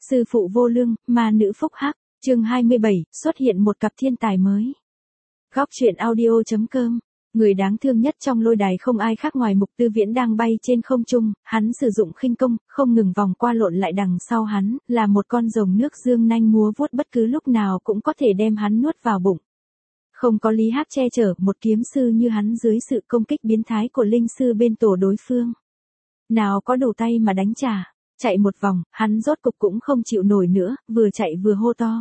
Sư phụ vô lương, ma nữ phúc hắc, chương 27, xuất hiện một cặp thiên tài mới. Góc truyện audio.com. Người đáng thương nhất trong lôi đài không ai khác ngoài Mục Tư Viễn đang bay trên không trung, hắn sử dụng khinh công, không ngừng vòng qua lộn lại đằng sau hắn, là một con rồng nước dương nanh múa vuốt bất cứ lúc nào cũng có thể đem hắn nuốt vào bụng. Không có Lý Hắc che chở, một kiếm sư như hắn dưới sự công kích biến thái của linh sư bên tổ đối phương, nào có đủ tay mà đánh trả. Chạy một vòng, hắn rốt cục cũng không chịu nổi nữa, vừa chạy vừa hô to.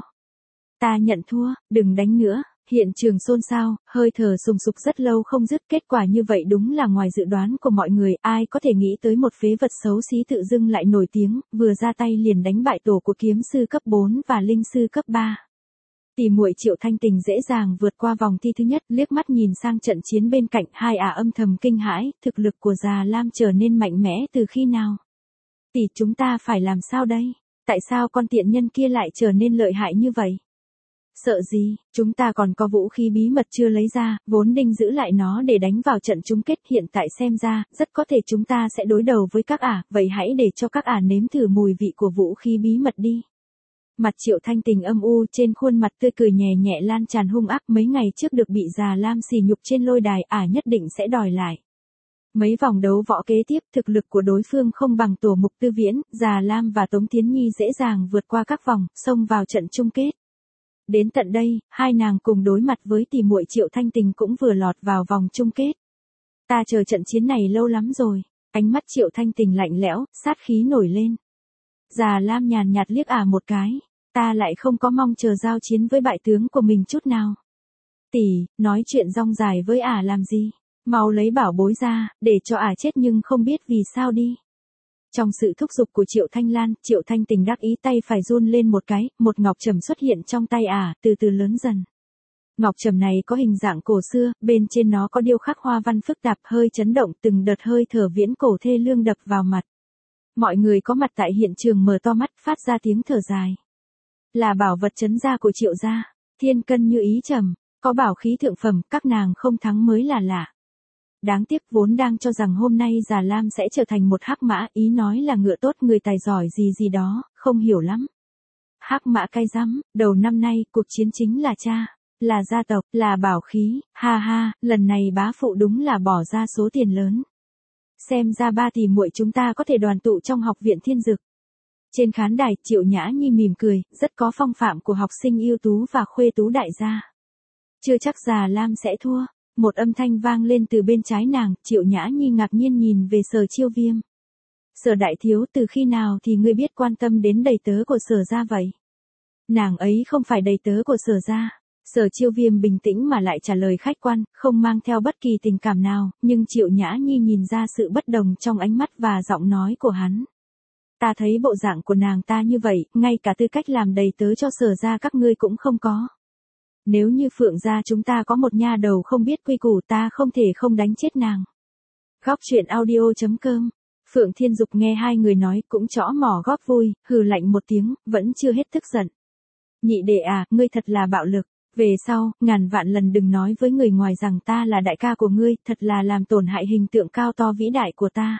Ta nhận thua, đừng đánh nữa. Hiện trường xôn xao, hơi thở sùng sục rất lâu không dứt. Kết quả như vậy đúng là ngoài dự đoán của mọi người. Ai có thể nghĩ tới một phế vật xấu xí tự dưng lại nổi tiếng, vừa ra tay liền đánh bại tổ của kiếm sư cấp 4 và linh sư cấp 3. Tỷ muội Triệu Thanh Tình dễ dàng vượt qua vòng thi thứ nhất, liếc mắt nhìn sang trận chiến bên cạnh, hai âm thầm kinh hãi, thực lực của Già Lam trở nên mạnh mẽ từ khi nào? Tỷ, chúng ta phải làm sao đây? Tại sao con tiện nhân kia lại trở nên lợi hại như vậy? Sợ gì, chúng ta còn có vũ khí bí mật chưa lấy ra, vốn định giữ lại nó để đánh vào trận chung kết, hiện tại xem ra, rất có thể chúng ta sẽ đối đầu với các vậy hãy để cho các nếm thử mùi vị của vũ khí bí mật đi. Mặt Triệu Thanh Tình âm u, trên khuôn mặt tươi cười nhẹ nhẹ lan tràn hung ác, mấy ngày trước được bị Già Lam sỉ nhục trên lôi đài, nhất định sẽ đòi lại. Mấy vòng đấu võ kế tiếp, thực lực của đối phương không bằng tổ Mục Tư Viễn, Già Lam và Tống Thiến Nhi dễ dàng vượt qua các vòng, xông vào trận chung kết. Đến tận đây, hai nàng cùng đối mặt với tỷ muội Triệu Thanh Tình cũng vừa lọt vào vòng chung kết. Ta chờ trận chiến này lâu lắm rồi. Ánh mắt Triệu Thanh Tình lạnh lẽo, sát khí nổi lên. Già Lam nhàn nhạt liếc một cái. Ta lại không có mong chờ giao chiến với bại tướng của mình chút nào. Tỷ, nói chuyện rong dài với làm gì? Mau lấy bảo bối ra, để cho chết nhưng không biết vì sao đi. Trong sự thúc giục của Triệu Thanh Lan, Triệu Thanh Tình đắc ý tay phải run lên một cái, một ngọc trầm xuất hiện trong tay từ từ lớn dần. Ngọc trầm này có hình dạng cổ xưa, bên trên nó có điêu khắc hoa văn phức tạp, hơi chấn động, từng đợt hơi thở viễn cổ thê lương đập vào mặt. Mọi người có mặt tại hiện trường mở to mắt, phát ra tiếng thở dài. Là bảo vật trấn gia của Triệu gia, thiên cân như ý trầm, có bảo khí thượng phẩm, các nàng không thắng mới là lạ. Đáng tiếc, vốn đang cho rằng hôm nay Già Lam sẽ trở thành một hắc mã, ý nói là ngựa tốt, người tài giỏi gì đó, không hiểu lắm. Hắc mã cay rắm, đầu năm nay, cuộc chiến chính là cha, là gia tộc, là bảo khí, ha ha, lần này bá phụ đúng là bỏ ra số tiền lớn. Xem ra ba tỷ muội chúng ta có thể đoàn tụ trong học viện thiên dực. Trên khán đài, Triệu Nhã Nhi mỉm cười, rất có phong phạm của học sinh ưu tú và khuê tú đại gia. Chưa chắc Già Lam sẽ thua. Một âm thanh vang lên từ bên trái nàng, Triệu Nhã Nhi ngạc nhiên nhìn về Sở Chiêu Viêm. Sở đại thiếu, từ khi nào thì ngươi biết quan tâm đến đầy tớ của Sở gia vậy? Nàng ấy không phải đầy tớ của Sở gia. Sở Chiêu Viêm bình tĩnh mà lại trả lời khách quan, không mang theo bất kỳ tình cảm nào, nhưng Triệu Nhã Nhi nhìn ra sự bất đồng trong ánh mắt và giọng nói của hắn. Ta thấy bộ dạng của nàng ta như vậy, ngay cả tư cách làm đầy tớ cho Sở gia các ngươi cũng không có. Nếu như Phượng gia chúng ta có một nha đầu không biết quy củ, ta không thể không đánh chết nàng. Góc truyện audio.com. Phượng Thiên Dục nghe hai người nói cũng chõ mỏ góp vui, hừ lạnh một tiếng, vẫn chưa hết tức giận. Nhị đệ ngươi thật là bạo lực. Về sau, ngàn vạn lần đừng nói với người ngoài rằng ta là đại ca của ngươi, thật là làm tổn hại hình tượng cao to vĩ đại của ta.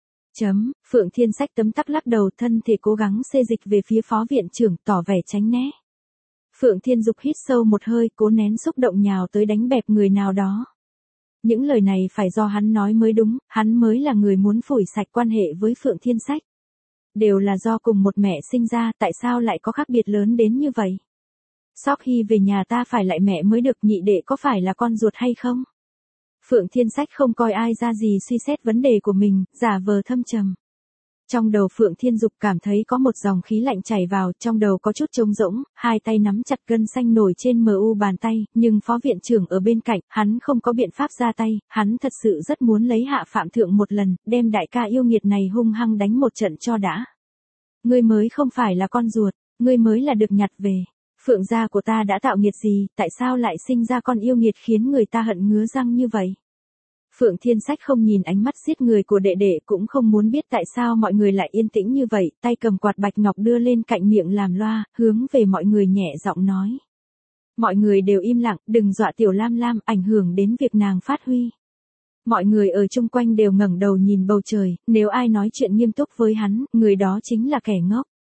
Phượng Thiên Sách tấm tắc lắc đầu, thân thể cố gắng xê dịch về phía phó viện trưởng, tỏ vẻ tránh né. Phượng Thiên Dục hít sâu một hơi, cố nén xúc động nhào tới đánh bẹp người nào đó. Những lời này phải do hắn nói mới đúng, hắn mới là người muốn phủi sạch quan hệ với Phượng Thiên Sách. Đều là do cùng một mẹ sinh ra, tại sao lại có khác biệt lớn đến như vậy? Sau khi về nhà ta phải lại mẹ mới được, nhị đệ có phải là con ruột hay không? Phượng Thiên Sách không coi ai ra gì suy xét vấn đề của mình, giả vờ thâm trầm. Trong đầu Phượng Thiên Dục cảm thấy có một dòng khí lạnh chảy vào, trong đầu có chút trống rỗng, hai tay nắm chặt gân xanh nổi trên bàn tay, nhưng phó viện trưởng ở bên cạnh, hắn không có biện pháp ra tay, hắn thật sự rất muốn lấy hạ Phạm Thượng một lần, đem đại ca yêu nghiệt này hung hăng đánh một trận cho đã. Ngươi mới không phải là con ruột, ngươi mới là được nhặt về. Phượng gia của ta đã tạo nghiệt gì, tại sao lại sinh ra con yêu nghiệt khiến người ta hận ngứa răng như vậy? Phượng Thiên Sách không nhìn ánh mắt giết người của đệ đệ, cũng không muốn biết tại sao mọi người lại yên tĩnh như vậy, tay cầm quạt bạch ngọc đưa lên cạnh miệng làm loa, hướng về mọi người nhẹ giọng nói. Mọi người đều im lặng, đừng dọa tiểu Lam Lam, ảnh hưởng đến việc nàng phát huy. Mọi người ở chung quanh đều ngẩng đầu nhìn bầu trời, nếu ai nói chuyện nghiêm túc với hắn, người đó chính là kẻ ngốc.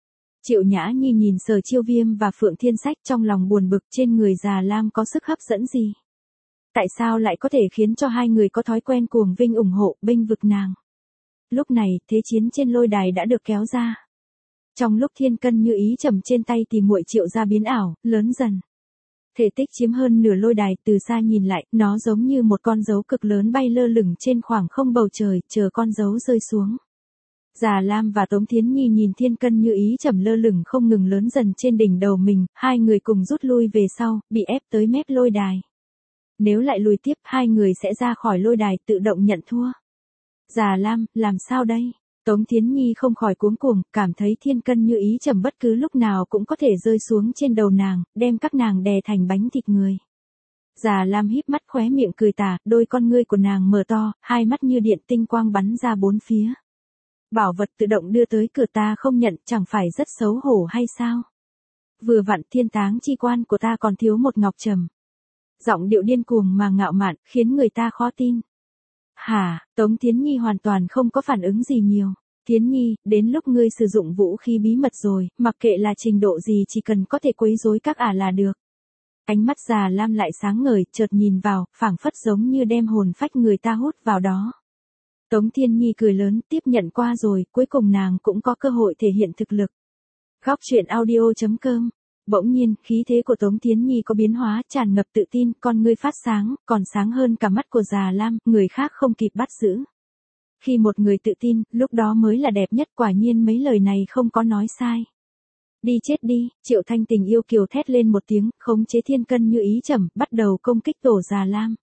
Triệu Nhã Nhi nhìn Sở Chiêu Viêm và Phượng Thiên Sách trong lòng buồn bực, trên người Già Lam có sức hấp dẫn gì? Tại sao lại có thể khiến cho hai người có thói quen cuồng vinh ủng hộ, bênh vực nàng? Lúc này, thế chiến trên lôi đài đã được kéo ra. Trong lúc Thiên Cân Như Ý trầm trên tay thì muội Triệu gia biến ảo, lớn dần. Thể tích chiếm hơn nửa lôi đài, từ xa nhìn lại, nó giống như một con dấu cực lớn bay lơ lửng trên khoảng không bầu trời, chờ con dấu rơi xuống. Già Lam và Tống Thiến Nhi nhìn Thiên Cân Như Ý trầm lơ lửng không ngừng lớn dần trên đỉnh đầu mình, hai người cùng rút lui về sau, bị ép tới mép lôi đài. Nếu lại lùi tiếp, hai người sẽ ra khỏi lôi đài tự động nhận thua. Già Lam, làm sao đây? Tống Thiến Nhi không khỏi cuống cuồng, cảm thấy Thiên Cân Như Ý trầm bất cứ lúc nào cũng có thể rơi xuống trên đầu nàng, đem các nàng đè thành bánh thịt người. Già Lam híp mắt khóe miệng cười tà, đôi con ngươi của nàng mở to, hai mắt như điện tinh quang bắn ra bốn phía. Bảo vật tự động đưa tới cửa ta không nhận, chẳng phải rất xấu hổ hay sao? Vừa vặn Thiên Táng chi quan của ta còn thiếu một ngọc trầm. Giọng điệu điên cuồng mà ngạo mạn, khiến người ta khó tin. Hả, Tống Thiến Nhi hoàn toàn không có phản ứng gì nhiều. Thiến Nhi, đến lúc ngươi sử dụng vũ khí bí mật rồi, mặc kệ là trình độ gì chỉ cần có thể quấy rối các ả là được. Ánh mắt Già Lam lại sáng ngời, chợt nhìn vào, phảng phất giống như đem hồn phách người ta hút vào đó. Tống Thiên Nhi cười lớn, tiếp nhận qua rồi, cuối cùng nàng cũng có cơ hội thể hiện thực lực. Góc truyện audio.com. Bỗng nhiên, khí thế của Tống Thiến Nhi có biến hóa, tràn ngập tự tin, con ngươi phát sáng, còn sáng hơn cả mắt của Già Lam, người khác không kịp bắt giữ. Khi một người tự tin, lúc đó mới là đẹp nhất, quả nhiên mấy lời này không có nói sai. Đi chết đi, Triệu Thanh Tình yêu kiều thét lên một tiếng, khống chế Thiên Cân Như Ý trầm, bắt đầu công kích tổ Già Lam.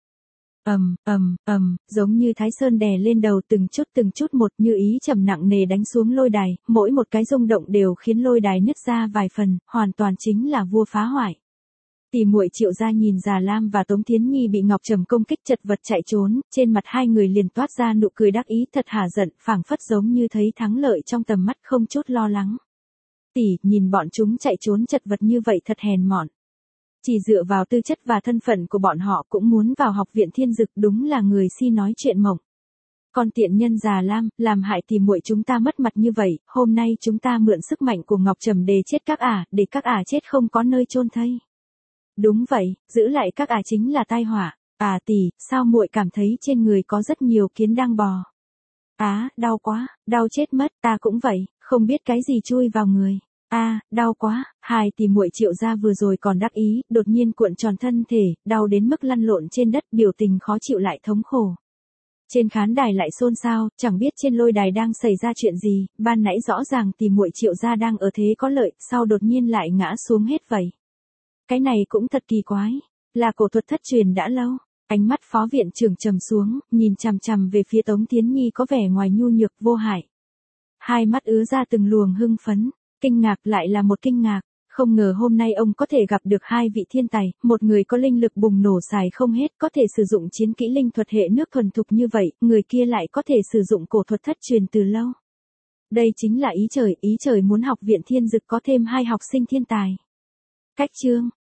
Giống như Thái Sơn đè lên đầu từng chút một, Như Ý trầm nặng nề đánh xuống lôi đài, mỗi một cái rung động đều khiến lôi đài nứt ra vài phần, hoàn toàn chính là vua phá hoại. Tỷ muội Triệu gia nhìn Già Lam và Tống Thiến Nhi bị Ngọc Trầm công kích chật vật chạy trốn, trên mặt hai người liền toát ra nụ cười đắc ý thật hả giận, phảng phất giống như thấy thắng lợi trong tầm mắt không chút lo lắng. Tỷ, nhìn bọn chúng chạy trốn chật vật như vậy thật hèn mọn. Chỉ dựa vào tư chất và thân phận của bọn họ cũng muốn vào học viện Thiên Dực, đúng là người si nói chuyện mộng. Con tiện nhân Già Lam, làm hại tỷ muội chúng ta mất mặt như vậy, hôm nay chúng ta mượn sức mạnh của Ngọc Trầm để chết các ả, để các ả chết không có nơi chôn thây. Đúng vậy, giữ lại các ả chính là tai họa. À tỷ, sao muội cảm thấy trên người có rất nhiều kiến đang bò? Đau quá, đau chết mất, ta cũng vậy, không biết cái gì chui vào người. Đau quá, hai tỷ muội Triệu gia vừa rồi còn đắc ý, đột nhiên cuộn tròn thân thể, đau đến mức lăn lộn trên đất, biểu tình khó chịu lại thống khổ. Trên khán đài lại xôn xao, chẳng biết trên lôi đài đang xảy ra chuyện gì, ban nãy rõ ràng tỷ muội Triệu gia đang ở thế có lợi, sau đột nhiên lại ngã xuống hết vậy. Cái này cũng thật kỳ quái, là cổ thuật thất truyền đã lâu. Ánh mắt phó viện trưởng trầm xuống, nhìn chằm chằm về phía Tống Thiến Nhi có vẻ ngoài nhu nhược vô hại. Hai mắt ứa ra từng luồng hưng phấn, kinh ngạc lại là một kinh ngạc, không ngờ hôm nay ông có thể gặp được hai vị thiên tài, một người có linh lực bùng nổ xài không hết, có thể sử dụng chiến kỹ linh thuật hệ nước thuần thục như vậy, người kia lại có thể sử dụng cổ thuật thất truyền từ lâu. Đây chính là ý trời muốn học viện Thiên Dực có thêm hai học sinh thiên tài. Cách chương